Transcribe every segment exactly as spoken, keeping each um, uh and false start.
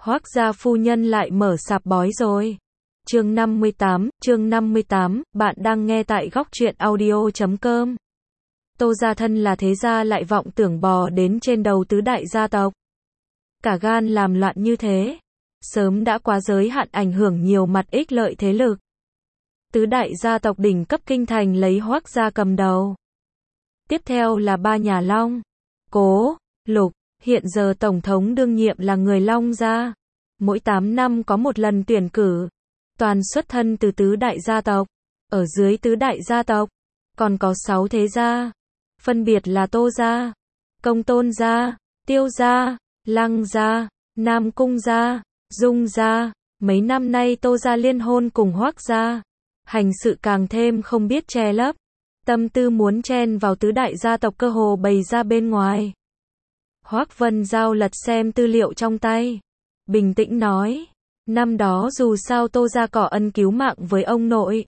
Hoác gia phu nhân lại mở sạp bói rồi. Chương năm mươi tám, chương năm mươi tám, bạn đang nghe tại góc truyện audio chấm com. Tô gia thân là thế gia lại vọng tưởng bò đến trên đầu tứ đại gia tộc. Cả gan làm loạn như thế, sớm đã quá giới hạn ảnh hưởng nhiều mặt ích lợi thế lực. Tứ đại gia tộc đỉnh cấp kinh thành lấy Hoác gia cầm đầu. Tiếp theo là ba nhà Long, Cố, Lục, hiện giờ tổng thống đương nhiệm là người Long gia. Mỗi tám năm có một lần tuyển cử, toàn xuất thân từ tứ đại gia tộc. Ở dưới tứ đại gia tộc, còn có sáu thế gia, phân biệt là Tô gia, Công Tôn gia, Tiêu gia, Lăng gia, Nam Cung gia, Dung gia. Mấy năm nay Tô gia liên hôn cùng Hoác gia, hành sự càng thêm không biết che lấp, tâm tư muốn chen vào tứ đại gia tộc cơ hồ bày ra bên ngoài. Hoác Vân Giao lật xem tư liệu trong tay, bình tĩnh nói, năm đó dù sao Tô gia có ân cứu mạng với ông nội.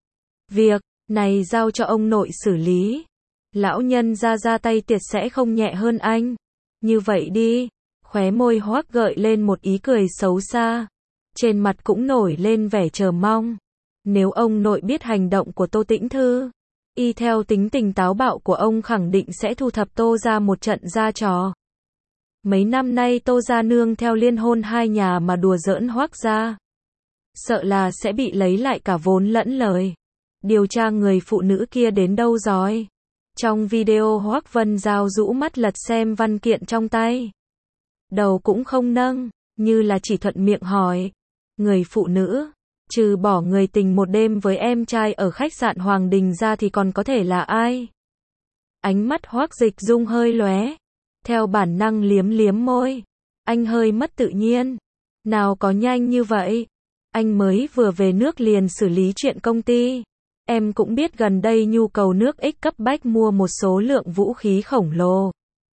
Việc này giao cho ông nội xử lý. Lão nhân ra ra tay tiệt sẽ không nhẹ hơn anh. Như vậy đi, khóe môi Hoác gợi lên một ý cười xấu xa. Trên mặt cũng nổi lên vẻ chờ mong. Nếu ông nội biết hành động của Tô Tĩnh Thư, y theo tính tình táo bạo của ông khẳng định sẽ thu thập Tô gia một trận ra trò. Mấy năm nay Tô gia nương theo liên hôn hai nhà mà đùa giỡn Hoác gia, sợ là sẽ bị lấy lại cả vốn lẫn lời. Điều tra người phụ nữ kia đến đâu rồi? Trong video Hoác Vân Giao rũ mắt lật xem văn kiện trong tay, đầu cũng không nâng, như là chỉ thuận miệng hỏi. Người phụ nữ, trừ bỏ người tình một đêm với em trai ở khách sạn Hoàng Đình ra thì còn có thể là ai? Ánh mắt Hoác Dịch Dung hơi lóe, theo bản năng liếm liếm môi. Anh hơi mất tự nhiên. Nào có nhanh như vậy? Anh mới vừa về nước liền xử lý chuyện công ty. Em cũng biết gần đây nhu cầu nước ích cấp bách mua một số lượng vũ khí khổng lồ.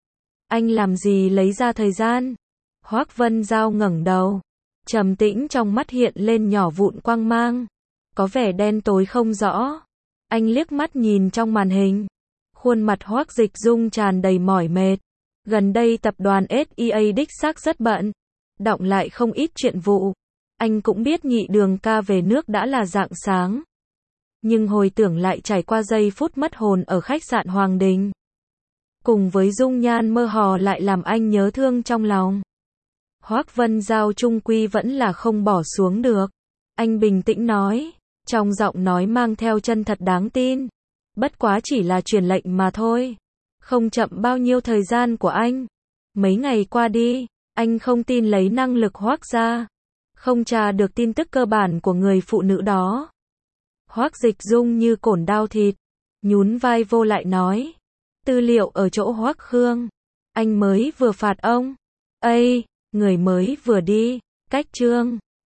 Anh làm gì lấy ra thời gian? Hoác Vân Giao ngẩng đầu, trầm tĩnh trong mắt hiện lên nhỏ vụn quang mang, có vẻ đen tối không rõ. Anh liếc mắt nhìn trong màn hình, khuôn mặt Hoác Dịch Dung tràn đầy mỏi mệt. Gần đây tập đoàn ét e a đích xác rất bận, đọng lại không ít chuyện vụ. Anh cũng biết nhị đường ca về nước đã là rạng sáng, nhưng hồi tưởng lại trải qua giây phút mất hồn ở khách sạn Hoàng Đình, cùng với dung nhan mơ hồ lại làm anh nhớ thương trong lòng. Hoác Vân Giao trung quy vẫn là không bỏ xuống được. Anh bình tĩnh nói, trong giọng nói mang theo chân thật đáng tin. Bất quá chỉ là truyền lệnh mà thôi. Không chậm bao nhiêu thời gian của anh. Mấy ngày qua đi, anh không tin lấy năng lực Hoác gia, không tra được tin tức cơ bản của người phụ nữ đó. Hoác Dịch Dung như cổn đao thịt, nhún vai vô lại nói, tư liệu ở chỗ Hoác Khương, anh mới vừa phạt ông. Ây, người mới vừa đi, cách chương